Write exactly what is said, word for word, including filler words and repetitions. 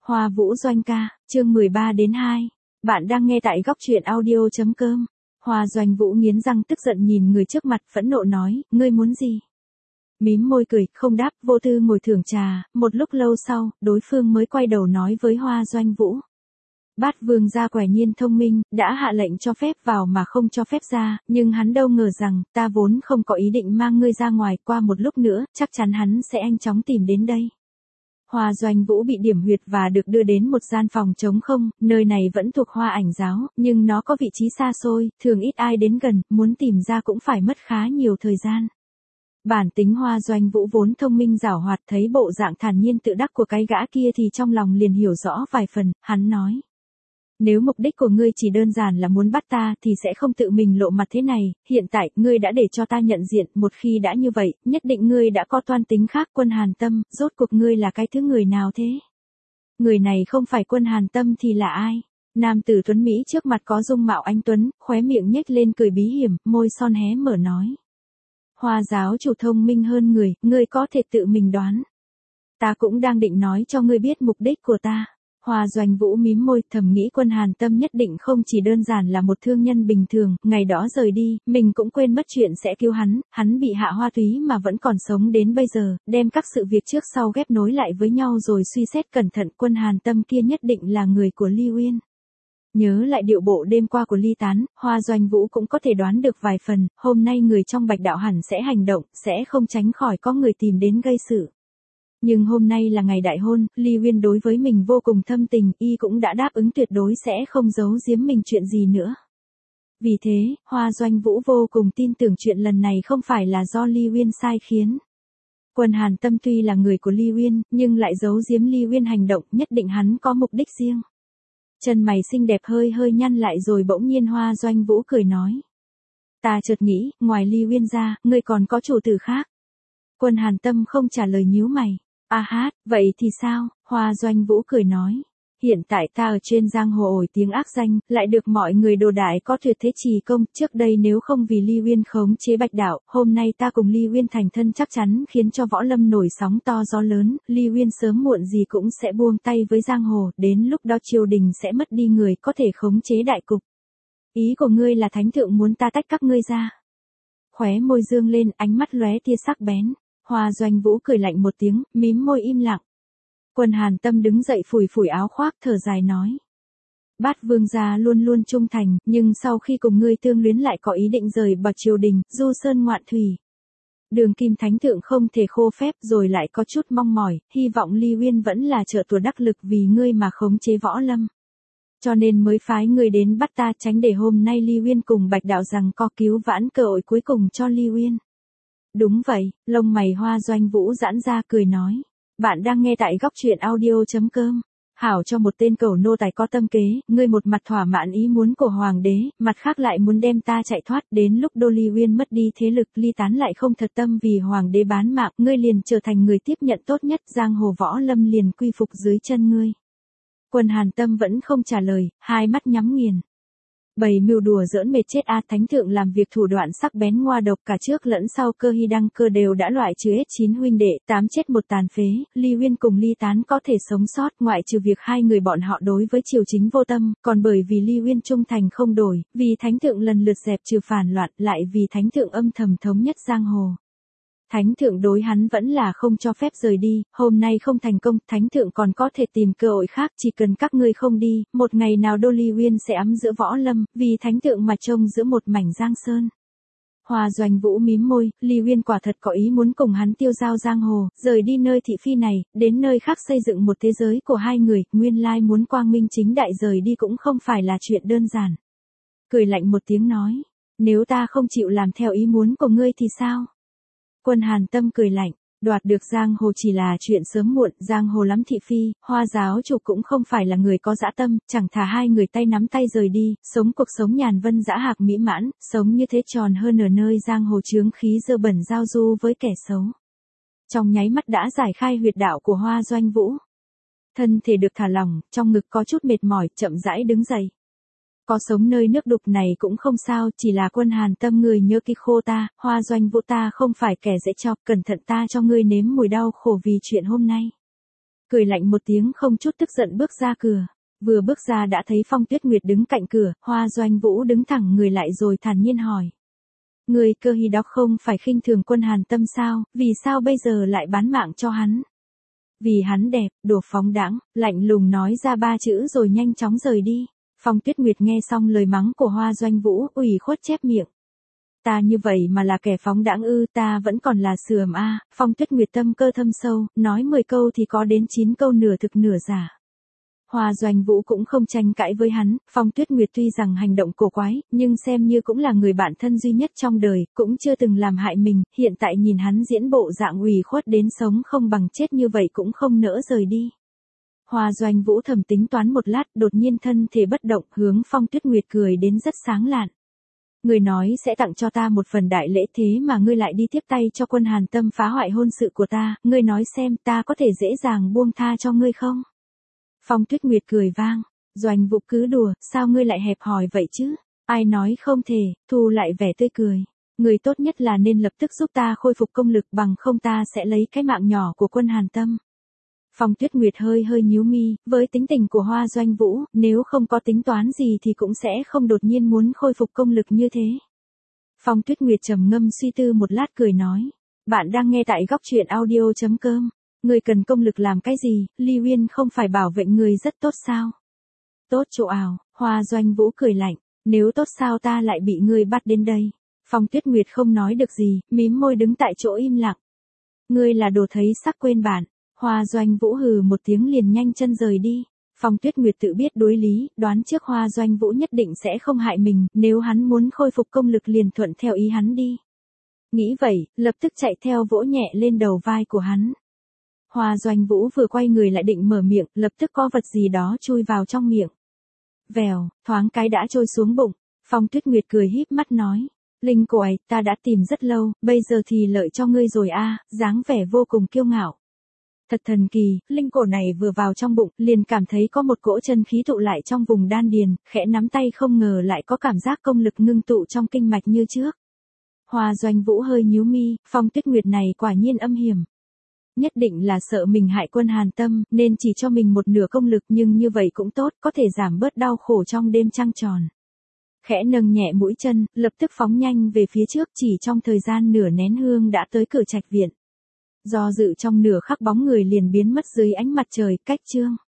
Hoa Vũ Doanh ca, chương mười ba đến hai. Bạn đang nghe tại góc truyện audio.com. Hoa Doanh Vũ nghiến răng tức giận nhìn người trước mặt, phẫn nộ nói, ngươi muốn gì? Mím môi cười, không đáp, vô tư ngồi thưởng trà, một lúc lâu sau, đối phương mới quay đầu nói với Hoa Doanh Vũ. Bát Vương gia quả nhiên thông minh, đã hạ lệnh cho phép vào mà không cho phép ra, nhưng hắn đâu ngờ rằng, ta vốn không có ý định mang ngươi ra ngoài, qua một lúc nữa, chắc chắn hắn sẽ nhanh chóng tìm đến đây. Hoa Doanh Vũ bị điểm huyệt và được đưa đến một gian phòng trống không, nơi này vẫn thuộc Hoa Ảnh giáo, nhưng nó có vị trí xa xôi, thường ít ai đến gần, muốn tìm ra cũng phải mất khá nhiều thời gian. Bản tính Hoa Doanh Vũ vốn thông minh giảo hoạt, thấy bộ dạng thản nhiên tự đắc của cái gã kia thì trong lòng liền hiểu rõ vài phần, hắn nói. Nếu mục đích của ngươi chỉ đơn giản là muốn bắt ta thì sẽ không tự mình lộ mặt thế này, hiện tại ngươi đã để cho ta nhận diện, một khi đã như vậy, nhất định ngươi đã có toan tính khác. Quân Hàn Tâm, rốt cuộc ngươi là cái thứ người nào thế? Người này không phải Quân Hàn Tâm thì là ai? Nam tử tuấn Mỹ trước mặt có dung mạo anh tuấn, khóe miệng nhếch lên cười bí hiểm, môi son hé mở nói. Hoa giáo chủ thông minh hơn người, ngươi có thể tự mình đoán. Ta cũng đang định nói cho ngươi biết mục đích của ta. Hoa Doanh Vũ mím môi, thầm nghĩ Quân Hàn Tâm nhất định không chỉ đơn giản là một thương nhân bình thường, ngày đó rời đi, mình cũng quên mất chuyện sẽ cứu hắn, hắn bị hạ hoa túy mà vẫn còn sống đến bây giờ, đem các sự việc trước sau ghép nối lại với nhau rồi suy xét cẩn thận, Quân Hàn Tâm kia nhất định là người của Ly Uyên. Nhớ lại điệu bộ đêm qua của Ly Tán, Hoa Doanh Vũ cũng có thể đoán được vài phần, hôm nay người trong Bạch Đạo hẳn sẽ hành động, sẽ không tránh khỏi có người tìm đến gây sự. Nhưng hôm nay là ngày đại hôn, Ly Uyên đối với mình vô cùng thâm tình, y cũng đã đáp ứng tuyệt đối sẽ không giấu giếm mình chuyện gì nữa. Vì thế, Hoa Doanh Vũ vô cùng tin tưởng chuyện lần này không phải là do Ly Uyên sai khiến. Quân Hàn Tâm tuy là người của Ly Uyên, nhưng lại giấu giếm Ly Uyên hành động, nhất định hắn có mục đích riêng. Chân mày xinh đẹp hơi hơi nhăn lại rồi bỗng nhiên Hoa Doanh Vũ cười nói. Ta chợt nghĩ, ngoài Ly Uyên ra, ngươi còn có chủ tử khác. Quân Hàn Tâm không trả lời nhíu mày. A hát, vậy thì sao? Hoa Doanh Vũ cười nói. Hiện tại ta ở trên giang hồ ổi tiếng ác danh, lại được mọi người đồ đại có tuyệt thế trì công, trước đây nếu không vì Ly Uyên khống chế Bạch Đạo, hôm nay ta cùng Ly Uyên thành thân chắc chắn khiến cho võ lâm nổi sóng to gió lớn, Ly Uyên sớm muộn gì cũng sẽ buông tay với giang hồ, đến lúc đó triều đình sẽ mất đi người có thể khống chế đại cục. Ý của ngươi là thánh thượng muốn ta tách các ngươi ra. Khóe môi dương lên, ánh mắt lóe tia sắc bén. Hoa Doanh Vũ cười lạnh một tiếng, mím môi im lặng. Quân Hàn Tâm đứng dậy phủi phủi áo khoác thở dài nói. Bát Vương gia luôn luôn trung thành, nhưng sau khi cùng ngươi tương luyến lại có ý định rời bậc triều đình, du sơn ngoạn thủy. Đường Kim Thánh Thượng không thể khô phép rồi lại có chút mong mỏi, hy vọng Ly Uyên vẫn là trợ thủ đắc lực vì ngươi mà khống chế võ lâm. Cho nên mới phái ngươi đến bắt ta, tránh để hôm nay Ly Uyên cùng Bạch Đạo rằng có cứu vãn cơ hội cuối cùng cho Ly Uyên. Đúng vậy, lông mày Hoa Doanh Vũ giãn ra cười nói. Bạn đang nghe tại góc truyện audio.com. Hảo cho một tên cẩu nô tài có tâm kế, ngươi một mặt thỏa mãn ý muốn của hoàng đế, mặt khác lại muốn đem ta chạy thoát, đến lúc Đô Ly Uyên mất đi thế lực, Ly Tán lại không thật tâm vì hoàng đế bán mạng, ngươi liền trở thành người tiếp nhận tốt nhất, giang hồ võ lâm liền quy phục dưới chân ngươi. Quân Hàn Tâm vẫn không trả lời, hai mắt nhắm nghiền. Bầy mưu đùa giỡn mệt chết a, thánh thượng làm việc thủ đoạn sắc bén ngoa độc, cả trước lẫn sau Cơ Hy Đăng Cơ đều đã loại trừ hết chín huynh đệ, tám chết một tàn phế, Ly Uyên cùng Ly Tán có thể sống sót, ngoại trừ việc hai người bọn họ đối với triều chính vô tâm, còn bởi vì Ly Uyên trung thành không đổi, vì thánh thượng lần lượt dẹp trừ phản loạn, lại vì thánh thượng âm thầm thống nhất giang hồ. Thánh thượng đối hắn vẫn là không cho phép rời đi, hôm nay không thành công, thánh thượng còn có thể tìm cơ hội khác, chỉ cần các ngươi không đi, một ngày nào Đô Ly Uyên sẽ ấm giữa võ lâm, vì thánh thượng mà trông giữa một mảnh giang sơn. Hoa Doanh Vũ mím môi, Ly Uyên quả thật có ý muốn cùng hắn tiêu giao giang hồ, rời đi nơi thị phi này, đến nơi khác xây dựng một thế giới của hai người, nguyên lai muốn quang minh chính đại rời đi cũng không phải là chuyện đơn giản. Cười lạnh một tiếng nói, nếu ta không chịu làm theo ý muốn của ngươi thì sao? Quân Hàn Tâm cười lạnh, đoạt được giang hồ chỉ là chuyện sớm muộn, giang hồ lắm thị phi, Hoa giáo chủ cũng không phải là người có dã tâm, chẳng thà hai người tay nắm tay rời đi, sống cuộc sống nhàn vân dã hạc mỹ mãn, sống như thế tròn hơn ở nơi giang hồ chướng khí dơ bẩn giao du với kẻ xấu. Trong nháy mắt đã giải khai huyệt đạo của Hoa Doanh Vũ. Thân thể được thả lỏng, trong ngực có chút mệt mỏi, chậm rãi đứng dậy. Có sống nơi nước đục này cũng không sao, chỉ là Quân Hàn Tâm người nhớ kỹ khô ta, Hoa Doanh Vũ ta không phải kẻ dễ chọc, cẩn thận ta cho ngươi nếm mùi đau khổ vì chuyện hôm nay. cười lạnh một tiếng không chút tức giận bước ra cửa. Vừa bước ra đã thấy Phong Tuyết Nguyệt đứng cạnh cửa, Hoa Doanh Vũ đứng thẳng người lại rồi thản nhiên hỏi. Người Cơ Hy đó không phải khinh thường Quân Hàn Tâm sao, vì sao bây giờ lại bán mạng cho hắn? Vì hắn đẹp, đồ phóng đãng, lạnh lùng nói ra ba chữ rồi nhanh chóng rời đi. Phong Tuyết Nguyệt nghe xong lời mắng của Hoa Doanh Vũ, ủy khuất chép miệng. Ta như vậy mà là kẻ phóng đãng ư, ta vẫn còn là sườm a. Phong Tuyết Nguyệt tâm cơ thâm sâu, nói mười câu thì có đến chín câu nửa thực nửa giả. Hoa Doanh Vũ cũng không tranh cãi với hắn, Phong Tuyết Nguyệt tuy rằng hành động cổ quái, nhưng xem như cũng là người bạn thân duy nhất trong đời, cũng chưa từng làm hại mình, hiện tại nhìn hắn diễn bộ dạng ủy khuất đến sống không bằng chết như vậy cũng không nỡ rời đi. Hoa Doanh Vũ thầm tính toán một lát, đột nhiên thân thể bất động, hướng Phong Tuyết Nguyệt cười đến rất sáng lạn. Ngươi nói sẽ tặng cho ta một phần đại lễ thế mà ngươi lại đi tiếp tay cho Quân Hàn Tâm phá hoại hôn sự của ta, ngươi nói xem ta có thể dễ dàng buông tha cho ngươi không? Phong Tuyết Nguyệt cười vang, Doanh Vũ cứ đùa, sao ngươi lại hẹp hòi vậy chứ? Ai nói không thể, thu lại vẻ tươi cười. Ngươi tốt nhất là nên lập tức giúp ta khôi phục công lực, bằng không ta sẽ lấy cái mạng nhỏ của Quân Hàn Tâm. Phong Tuyết Nguyệt hơi hơi nhíu mi, với tính tình của Hoa Doanh Vũ, nếu không có tính toán gì thì cũng sẽ không đột nhiên muốn khôi phục công lực như thế. Phong Tuyết Nguyệt trầm ngâm suy tư một lát cười nói, bạn đang nghe tại góc truyện audio chấm com. Người cần công lực làm cái gì, Ly Uyên không phải bảo vệ người rất tốt sao? Tốt chỗ ảo, Hoa Doanh Vũ cười lạnh, nếu tốt sao ta lại bị ngươi bắt đến đây? Phong Tuyết Nguyệt không nói được gì, mím môi đứng tại chỗ im lặng. Ngươi là đồ thấy sắc quên bản. Hoa Doanh Vũ hừ một tiếng liền nhanh chân rời đi. Phong Tuyết Nguyệt tự biết đối lý, đoán trước Hoa Doanh Vũ nhất định sẽ không hại mình, nếu hắn muốn khôi phục công lực liền thuận theo ý hắn đi. Nghĩ vậy, lập tức chạy theo vỗ nhẹ lên đầu vai của hắn. Hoa Doanh Vũ vừa quay người lại định mở miệng, lập tức có vật gì đó chui vào trong miệng. Vèo, thoáng cái đã trôi xuống bụng. Phong Tuyết Nguyệt cười híp mắt nói, Linh cô ấy, ta đã tìm rất lâu, bây giờ thì lợi cho ngươi rồi a, dáng vẻ vô cùng kiêu ngạo. Thật thần kỳ, linh cổ này vừa vào trong bụng, liền cảm thấy có một cỗ chân khí tụ lại trong vùng đan điền, khẽ nắm tay không ngờ lại có cảm giác công lực ngưng tụ trong kinh mạch như trước. Hoa Doanh Vũ hơi nhíu mi, Phong Tuyết Nguyệt này quả nhiên âm hiểm. Nhất định là sợ mình hại Quân Hàn Tâm, nên chỉ cho mình một nửa công lực, nhưng như vậy cũng tốt, có thể giảm bớt đau khổ trong đêm trăng tròn. Khẽ nâng nhẹ mũi chân, lập tức phóng nhanh về phía trước, chỉ trong thời gian nửa nén hương đã tới cửa trạch viện. Do dự trong nửa khắc bóng người liền biến mất dưới ánh mặt trời, cách chương.